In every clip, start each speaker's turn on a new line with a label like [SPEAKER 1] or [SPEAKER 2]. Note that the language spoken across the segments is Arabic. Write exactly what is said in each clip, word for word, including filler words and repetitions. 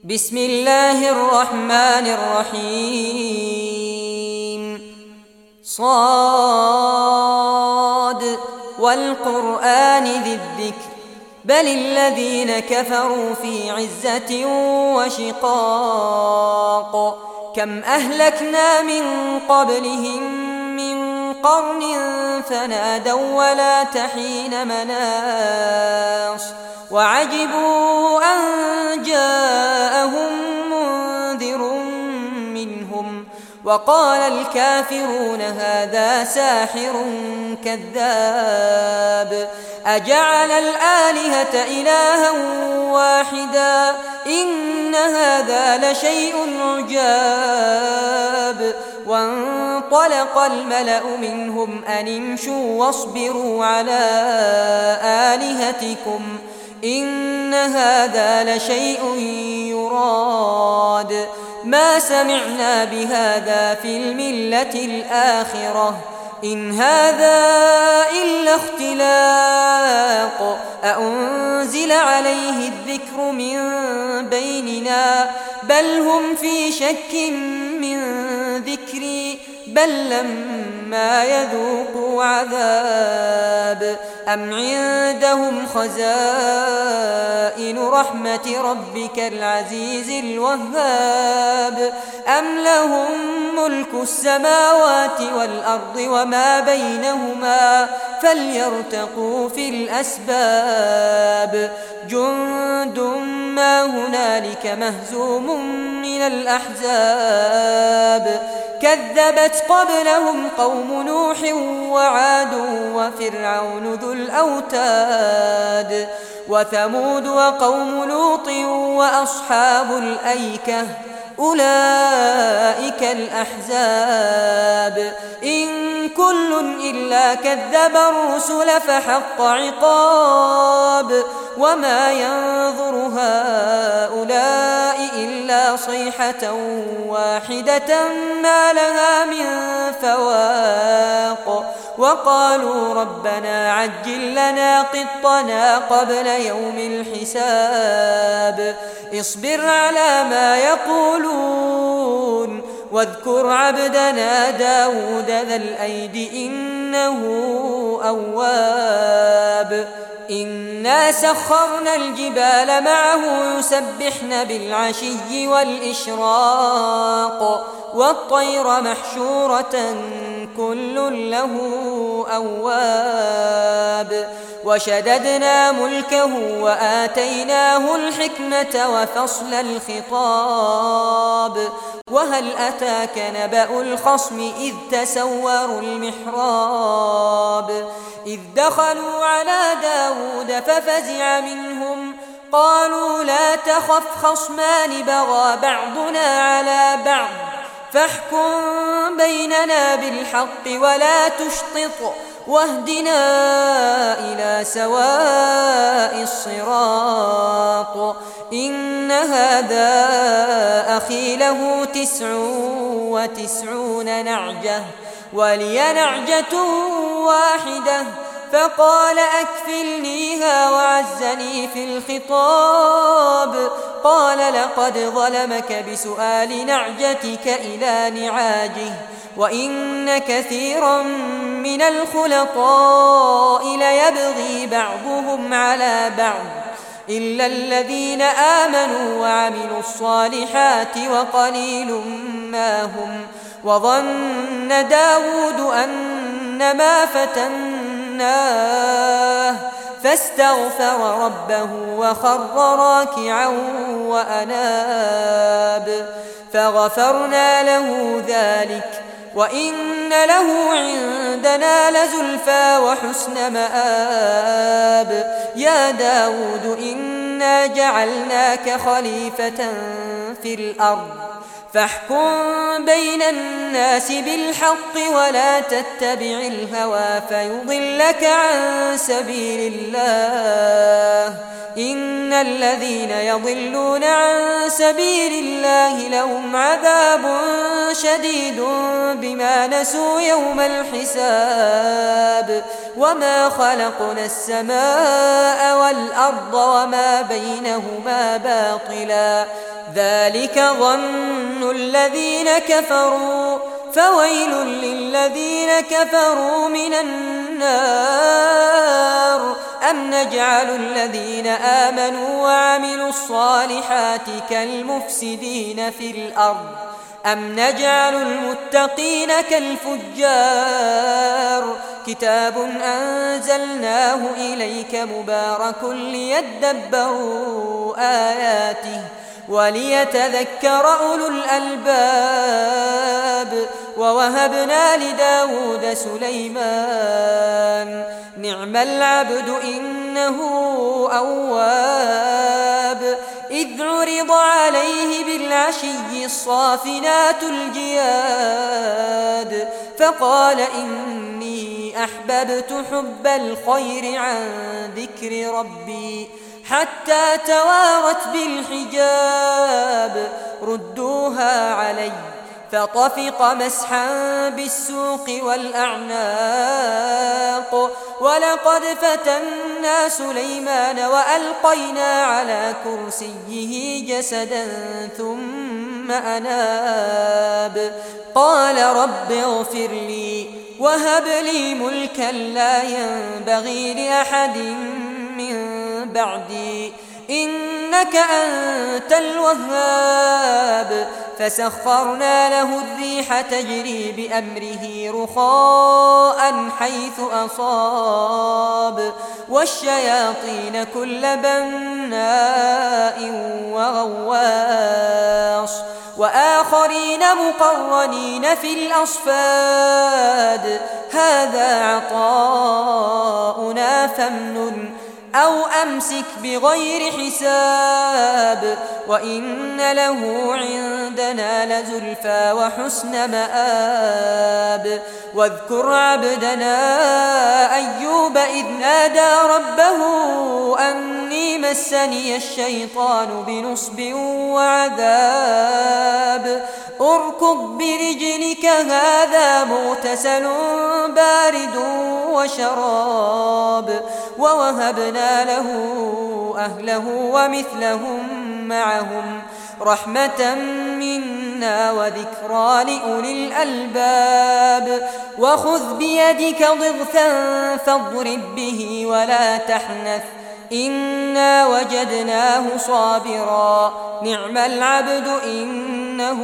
[SPEAKER 1] بسم الله الرحمن الرحيم. صاد والقرآن ذي الذكر بل الذين كفروا في عزة وشقاق كم أهلكنا من قبلهم من قرن فنادوا ولا تحين مناص وعجبوا أن جاءهم منذر منهم وقال الكافرون هذا ساحر كذاب أجعل الآلهة إلها واحدا إن هذا لشيء عجاب. وانطلق الملأ منهم أن امشوا واصبروا على آلهتكم إن هذا لشيء يراد ما سمعنا بهذا في الملة الآخرة إن هذا إلا اختلاق أأنزل عليه الذكر من بيننا بل هم في شك من ذكري بل لما يذوقوا عذاب أم عندهم خزائن رحمة ربك العزيز الوهاب أم لهم ملك السماوات والأرض وما بينهما فليرتقوا في الأسباب جند ما هنالك مهزوم من الأحزاب كذبت قبلهم قوم نوح وعاد وفرعون ذو الأوتاد وثمود وقوم لوط وأصحاب الأيكة أولئك الأحزاب إن كل إلا كذب الرسل فحق عقاب وما ينظر هؤلاء إلا صيحة واحدة ما لها من فواق وقالوا ربنا عجل لنا قطنا قبل يوم الحساب اصبر على ما يقولون واذكر عبدنا داود ذا الأيد إنه أواب إنا سخرنا الجبال معه يسبحن بالعشي والإشراق والطير محشورة كل له أواب وشددنا ملكه وآتيناه الحكمة وفصل الخطاب وهل أتاك نبأ الخصم إذ تسوروا المحراب إذ دخلوا على داود ففزع منهم قالوا لا تخف خصمان بغى بعضنا على بعض فاحكم بيننا بالحق ولا تشطط واهدنا إلى سواء الصراط إن هذا أخي له تسع وتسعون نعجة ولي نعجة واحدة فقال أكفلنيها وعزني في الخطاب قال لقد ظلمك بسؤال نعجتك إلى نعاجه وإن كثيرا من الخلطاء ليبغي بعضهم على بعض إلا الذين آمنوا وعملوا الصالحات وقليل ما هم وظن داود أنما فتناه فاستغفر ربه وخر راكعا وأناب فغفرنا له ذلك وإن له عندنا لزلفى وحسن مآب يا داود إنا جعلناك خليفة في الأرض فاحكم بين الناس بالحق ولا تتبع الهوى فيضلك عن سبيل الله إن الذين يضلون عن سبيل الله لهم عذاب شديد بما نسوا يوم الحساب وما خلقنا السماء والأرض وما بينهما باطلا ذلك ظن الذين كفروا فويل للذين كفروا من النار أم نجعل الذين آمنوا وعملوا الصالحات كالمفسدين في الأرض أم نجعل المتقين كالفجار كتاب أنزلناه إليك مبارك ليدبروا آياته وليتذكر أولو الألباب ووهبنا لداود سليمان نعم العبد إنه أواب إذ عرض عليه بالعشي الصافنات الجياد فقال إني أحببت حب الخير عن ذكر ربي حتى توارت بالحجاب ردوها علي فطفق مسحا بالسوق والأعناق ولقد فتنا سليمان وألقينا على كرسيه جسدا ثم أناب قال رب اغفر لي وهب لي ملكا لا ينبغي لأحد من بعدي إنك أنت الوهاب فسخرنا له الريح تجري بأمره رخاء حيث أصاب والشياطين كل بناء وغواص وآخرين مقرنين في الأصفاد هذا عطاؤنا فامنن أو أمسك بغير حساب وإن له عندنا لزلفى وحسن مآب واذكر عبدنا أيوب إذ نادى ربه أني مسني الشيطان بنصب وعذاب اركض برجلك هذا مغتسل بارد وشراب ووهبنا له أهله ومثلهم معهم رحمة منا وذكرى لأولي الألباب وخذ بيدك ضغثا فاضرب به ولا تحنث إنا وجدناه صابرا نعم العبد إنه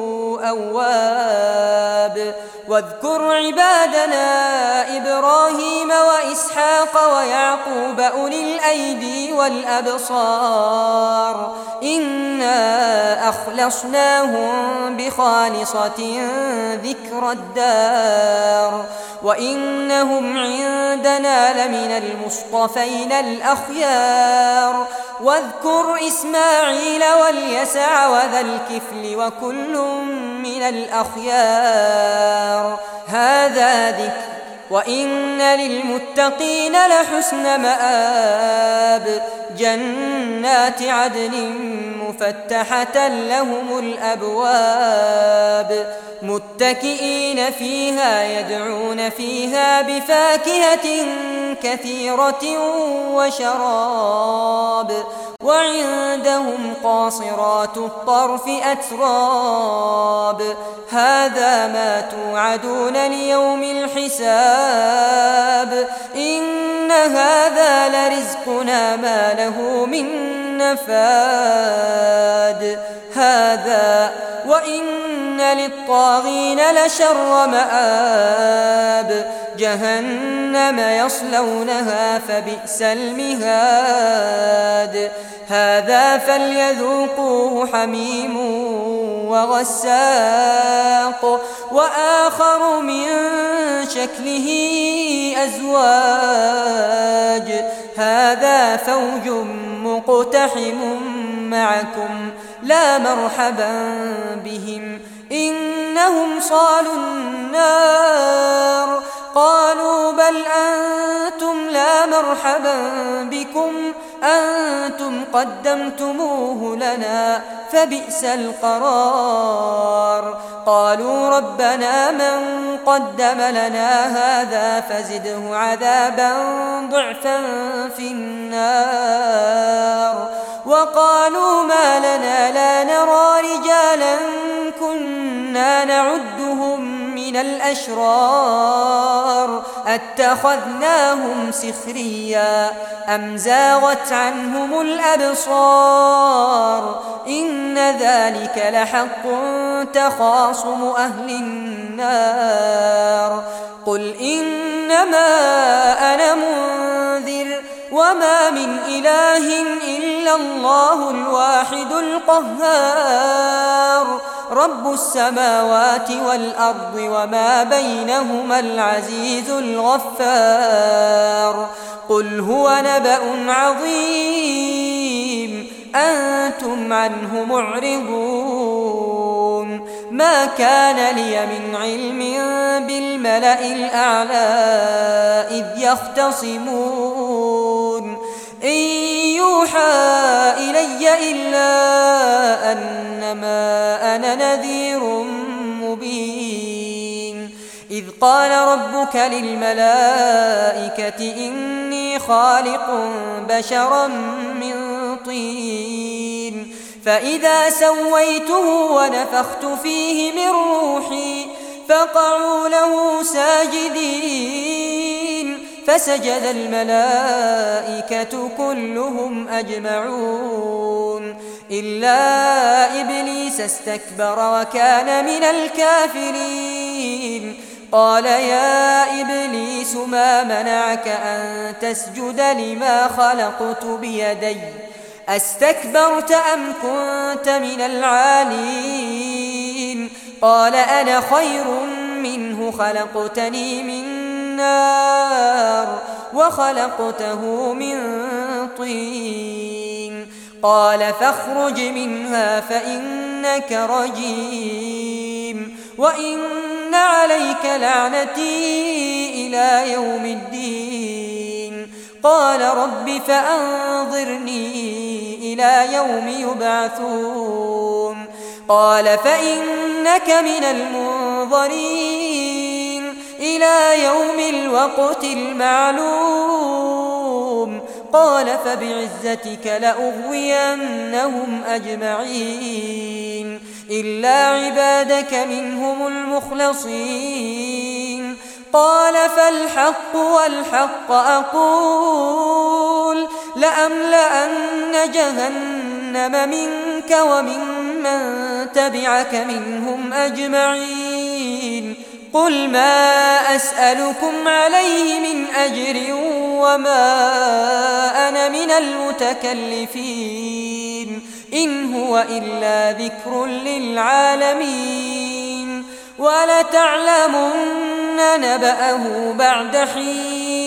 [SPEAKER 1] أواب واذكر عبادنا إبراهيم وإسحاق ويعقوب أولي الأيدي والأبصار إنا أخلصناهم بخالصة ذكر الدار وإنهم عندنا لمن المصطفين الأخيار واذكر إسماعيل واليسع وذا الكفل وكل من الأخيار هذا ذكر وإن للمتقين لحسن مآب جنات عدن مفتحة لهم الأبواب متكئين فيها يدعون فيها بفاكهة كثيرة وشراب وعندهم قاصرات الطرف أتراب هذا ما توعدون ليوم الحساب إن هذا لرزقنا ما له من نفاد هذا وإن للطاغين لشر مآب جهنم يصلونها فبئس المهاد هذا فليذوقوه حميم وغساق وآخر من شكله أزواج هذا فوج مقتحم معكم لا مرحبا بهم إنهم صالوا النار قالوا بل أنتم لا مرحبا بكم أنتم قدمتموه لنا فبئس القرار قالوا ربنا من قدم لنا هذا فزده عذابا ضعفا في النار وقالوا ما لنا لا نرى رجالا كنا نعدهم من الأشرار أتخذناهم سخريا أم زاغت عنهم الأبصار إن ذلك لحق تخاصم أهل النار قل إنما أنا منذر وما من إله إلا الله الواحد القهار رب السماوات والأرض وما بينهما العزيز الغفار قل هو نبأ عظيم أنتم عنه معرضون ما كان لي من علم بالملأ الأعلى إذ يختصمون إن يوحى إلي إلا أنما أنا نذير مبين إذ قال ربك للملائكة إني خالق بشرا من طين فإذا سويته ونفخت فيه من روحي فقعوا له ساجدين فسجد الملائكة كلهم أجمعون إلا إبليس استكبر وكان من الكافرين قال يا إبليس ما منعك أن تسجد لما خلقت بيدي أستكبرت أم كنت من العالين قال أنا خير منه خلقتني من نار وخلقته من طين قال فاخرج منها فإنك رجيم وإن عليك لعنتي إلى يوم الدين قال رب فأنظرني إلى يوم يبعثون قال فإنك من المنظرين إلى يوم الوقت المعلوم قال فبعزتك لأغوينهم أجمعين إلا عبادك منهم المخلصين قال فالحق والحق أقول لأملأن جهنم منك وممن تبعك منهم أجمعين قل ما أسألكم عليه من أجر وما أنا من المتكلفين إن هو إلا ذكر للعالمين ولتعلمن نبأه بعد حين